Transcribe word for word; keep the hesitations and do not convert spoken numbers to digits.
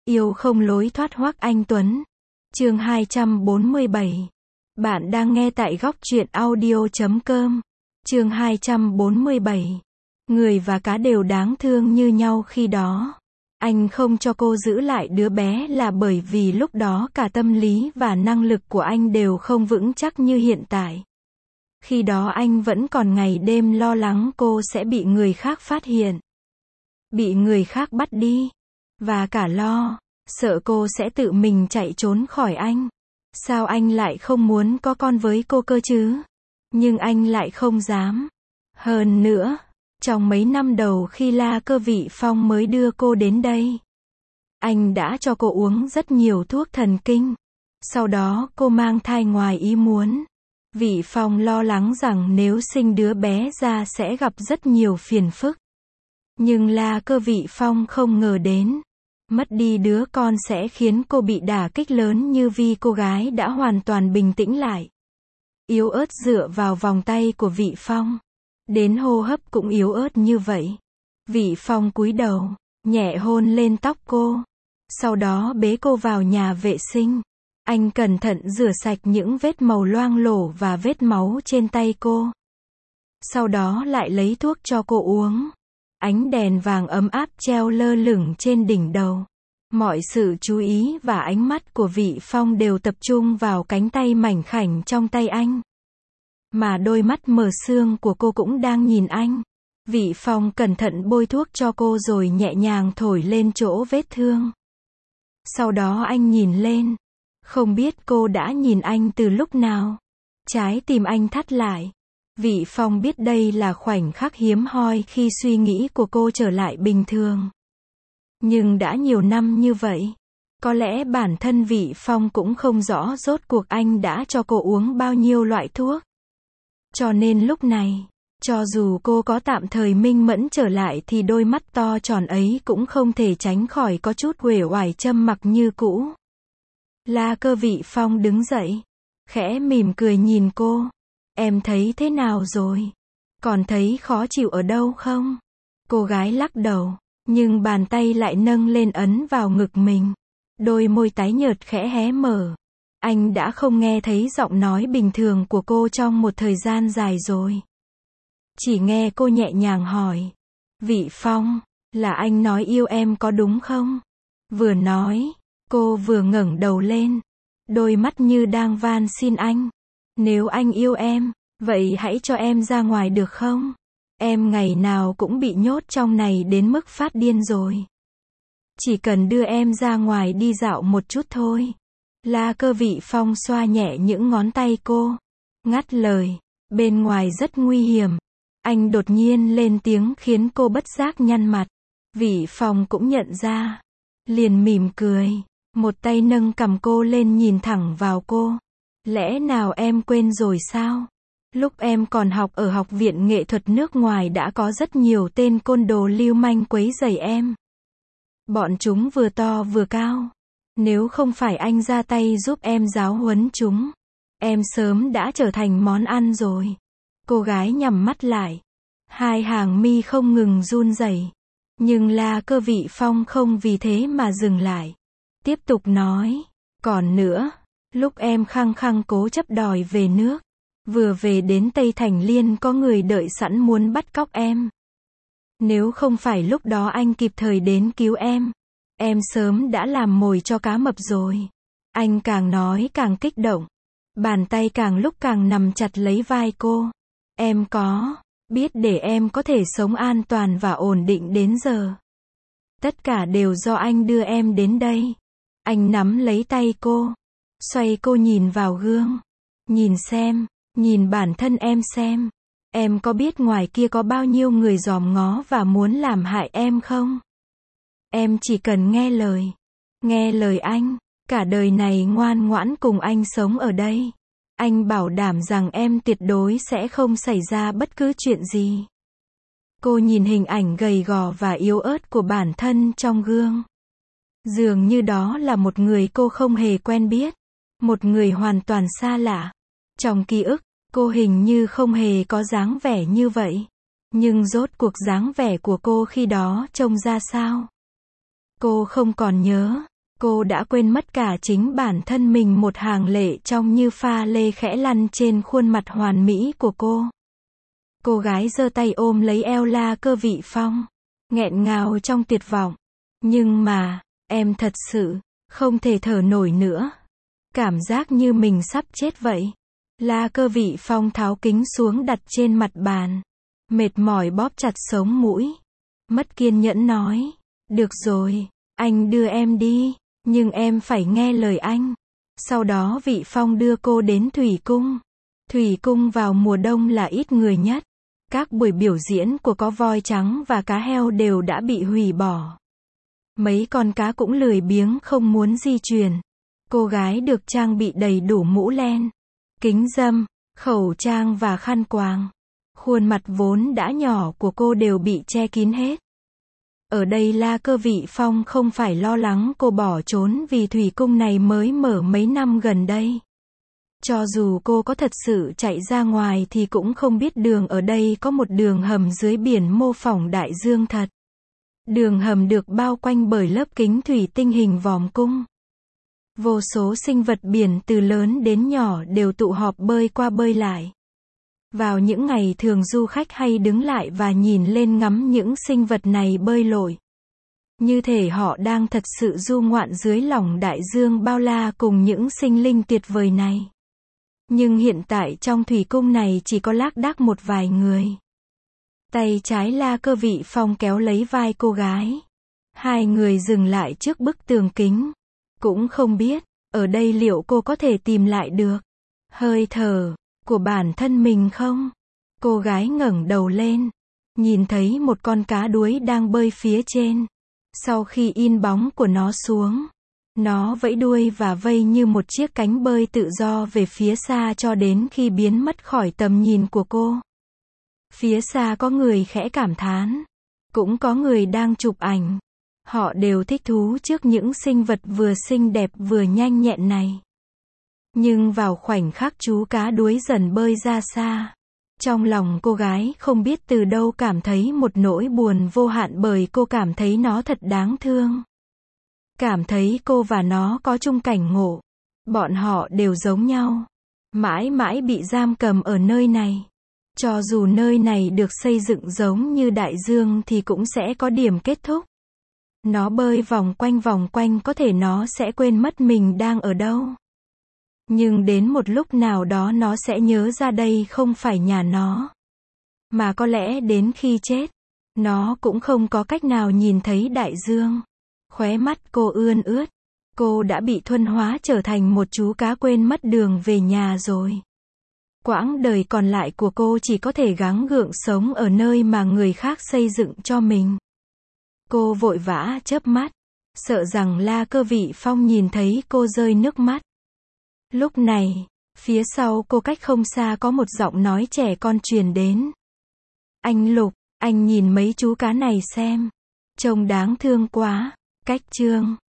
Yêu không lối thoát Hoắc Anh Tuấn. Chương hai trăm bốn mươi bảy. Bạn đang nghe tại góc truyện audio chấm com. Chương hai trăm bốn mươi bảy. Người và cá đều đáng thương như nhau khi đó. Anh không cho cô giữ lại đứa bé là bởi vì lúc đó cả tâm lý và năng lực của anh đều không vững chắc như hiện tại. Khi đó anh vẫn còn ngày đêm lo lắng cô sẽ bị người khác phát hiện, bị người khác bắt đi, và cả lo, sợ cô sẽ tự mình chạy trốn khỏi anh. Sao anh lại không muốn có con với cô cơ chứ? Nhưng anh lại không dám. Hơn nữa, trong mấy năm đầu khi La Cơ Vị Phong mới đưa cô đến đây, anh đã cho cô uống rất nhiều thuốc thần kinh. Sau đó cô mang thai ngoài ý muốn. Vị Phong lo lắng rằng nếu sinh đứa bé ra sẽ gặp rất nhiều phiền phức. Nhưng La Cơ Vị Phong không ngờ đến, mất đi đứa con sẽ khiến cô bị đả kích lớn như vì cô gái đã hoàn toàn bình tĩnh lại. Yếu ớt dựa vào vòng tay của Vị Phong. Đến hô hấp cũng yếu ớt như vậy. Vị Phong cúi đầu, nhẹ hôn lên tóc cô. Sau đó bế cô vào nhà vệ sinh. Anh cẩn thận rửa sạch những vết màu loang lổ và vết máu trên tay cô. Sau đó lại lấy thuốc cho cô uống. Ánh đèn vàng ấm áp treo lơ lửng trên đỉnh đầu. Mọi sự chú ý và ánh mắt của Vị Phong đều tập trung vào cánh tay mảnh khảnh trong tay anh. Mà đôi mắt mờ sương của cô cũng đang nhìn anh. Vị Phong cẩn thận bôi thuốc cho cô rồi nhẹ nhàng thổi lên chỗ vết thương. Sau đó anh nhìn lên. Không biết cô đã nhìn anh từ lúc nào. Trái tim anh thắt lại. Vị Phong biết đây là khoảnh khắc hiếm hoi khi suy nghĩ của cô trở lại bình thường. Nhưng đã nhiều năm như vậy, có lẽ bản thân Vị Phong cũng không rõ rốt cuộc anh đã cho cô uống bao nhiêu loại thuốc. Cho nên lúc này, cho dù cô có tạm thời minh mẫn trở lại thì đôi mắt to tròn ấy cũng không thể tránh khỏi có chút uể oải châm mặc như cũ. La Cơ Vị Phong đứng dậy, khẽ mỉm cười nhìn cô. Em thấy thế nào rồi? Còn thấy khó chịu ở đâu không? Cô gái lắc đầu, nhưng bàn tay lại nâng lên ấn vào ngực mình. Đôi môi tái nhợt khẽ hé mở. Anh đã không nghe thấy giọng nói bình thường của cô trong một thời gian dài rồi. Chỉ nghe cô nhẹ nhàng hỏi. Vị Phong, là anh nói yêu em có đúng không? Vừa nói, cô vừa ngẩng đầu lên. Đôi mắt như đang van xin anh. Nếu anh yêu em, vậy hãy cho em ra ngoài được không? Em ngày nào cũng bị nhốt trong này đến mức phát điên rồi. Chỉ cần đưa em ra ngoài đi dạo một chút thôi. La Cơ Vị Phong xoa nhẹ những ngón tay cô. Ngắt lời, bên ngoài rất nguy hiểm. Anh đột nhiên lên tiếng khiến cô bất giác nhăn mặt. Vị Phong cũng nhận ra. Liền mỉm cười. Một tay nâng cằm cô lên nhìn thẳng vào cô. Lẽ nào em quên rồi sao? Lúc em còn học ở học viện nghệ thuật nước ngoài đã có rất nhiều tên côn đồ lưu manh quấy rầy em. Bọn chúng vừa to vừa cao. Nếu không phải anh ra tay giúp em giáo huấn chúng, em sớm đã trở thành món ăn rồi. Cô gái nhắm mắt lại. Hai hàng mi không ngừng run rẩy. Nhưng La Cơ Vị Phong không vì thế mà dừng lại. Tiếp tục nói. Còn nữa, lúc em khăng khăng cố chấp đòi về nước, vừa về đến Tây Thành Liên có người đợi sẵn muốn bắt cóc em. Nếu không phải lúc đó anh kịp thời đến cứu em, em sớm đã làm mồi cho cá mập rồi. Anh càng nói càng kích động. Bàn tay càng lúc càng nằm chặt lấy vai cô. Em có biết để em có thể sống an toàn và ổn định đến giờ, tất cả đều do anh đưa em đến đây. Anh nắm lấy tay cô, xoay cô nhìn vào gương. Nhìn xem, nhìn bản thân em xem. Em có biết ngoài kia có bao nhiêu người dòm ngó và muốn làm hại em không? Em chỉ cần nghe lời. Nghe lời anh, cả đời này ngoan ngoãn cùng anh sống ở đây. Anh bảo đảm rằng em tuyệt đối sẽ không xảy ra bất cứ chuyện gì. Cô nhìn hình ảnh gầy gò và yếu ớt của bản thân trong gương. Dường như đó là một người cô không hề quen biết. Một người hoàn toàn xa lạ. Trong ký ức, cô hình như không hề có dáng vẻ như vậy. Nhưng rốt cuộc dáng vẻ của cô khi đó trông ra sao? Cô không còn nhớ. Cô đã quên mất cả chính bản thân mình, một hàng lệ trong như pha lê khẽ lăn trên khuôn mặt hoàn mỹ của cô. Cô gái giơ tay ôm lấy eo La Cơ Vị Phong, nghẹn ngào trong tuyệt vọng. Nhưng mà, em thật sự, không thể thở nổi nữa. Cảm giác như mình sắp chết vậy. La Cơ Vị Phong tháo kính xuống đặt trên mặt bàn. Mệt mỏi bóp chặt sống mũi. Mất kiên nhẫn nói. Được rồi, anh đưa em đi. Nhưng em phải nghe lời anh. Sau đó Vị Phong đưa cô đến Thủy Cung. Thủy Cung vào mùa đông là ít người nhất. Các buổi biểu diễn của có voi trắng và cá heo đều đã bị hủy bỏ. Mấy con cá cũng lười biếng không muốn di chuyển. Cô gái được trang bị đầy đủ mũ len, kính râm, khẩu trang và khăn quàng. Khuôn mặt vốn đã nhỏ của cô đều bị che kín hết. Ở đây La Cơ Vị Phong không phải lo lắng cô bỏ trốn vì Thủy Cung này mới mở mấy năm gần đây. Cho dù cô có thật sự chạy ra ngoài thì cũng không biết đường ở đây có một đường hầm dưới biển mô phỏng đại dương thật. Đường hầm được bao quanh bởi lớp kính thủy tinh hình vòm cung. Vô số sinh vật biển từ lớn đến nhỏ đều tụ họp bơi qua bơi lại. Vào những ngày thường du khách hay đứng lại và nhìn lên ngắm những sinh vật này bơi lội. Như thể họ đang thật sự du ngoạn dưới lòng đại dương bao la cùng những sinh linh tuyệt vời này. Nhưng hiện tại trong thủy cung này chỉ có lác đác một vài người. Tay trái La Cơ Vị Phong kéo lấy vai cô gái. Hai người dừng lại trước bức tường kính. Cũng không biết, ở đây liệu cô có thể tìm lại được hơi thở của bản thân mình không? Cô gái ngẩng đầu lên, nhìn thấy một con cá đuối đang bơi phía trên. Sau khi in bóng của nó xuống, nó vẫy đuôi và vây như một chiếc cánh bơi tự do về phía xa cho đến khi biến mất khỏi tầm nhìn của cô. Phía xa có người khẽ cảm thán, cũng có người đang chụp ảnh. Họ đều thích thú trước những sinh vật vừa xinh đẹp vừa nhanh nhẹn này. Nhưng vào khoảnh khắc chú cá đuối dần bơi ra xa, trong lòng cô gái không biết từ đâu cảm thấy một nỗi buồn vô hạn bởi cô cảm thấy nó thật đáng thương. Cảm thấy cô và nó có chung cảnh ngộ. Bọn họ đều giống nhau. Mãi mãi bị giam cầm ở nơi này. Cho dù nơi này được xây dựng giống như đại dương thì cũng sẽ có điểm kết thúc. Nó bơi vòng quanh vòng quanh có thể nó sẽ quên mất mình đang ở đâu. Nhưng đến một lúc nào đó nó sẽ nhớ ra đây không phải nhà nó. Mà có lẽ đến khi chết, nó cũng không có cách nào nhìn thấy đại dương. Khóe mắt cô ươn ướt. Cô đã bị thuần hóa trở thành một chú cá quên mất đường về nhà rồi. Quãng đời còn lại của cô chỉ có thể gắng gượng sống ở nơi mà người khác xây dựng cho mình. Cô vội vã chớp mắt, sợ rằng La Cơ Vị Phong nhìn thấy cô rơi nước mắt. Lúc này, phía sau cô cách không xa có một giọng nói trẻ con truyền đến. Anh Lục, anh nhìn mấy chú cá này xem. Trông đáng thương quá. Cách chương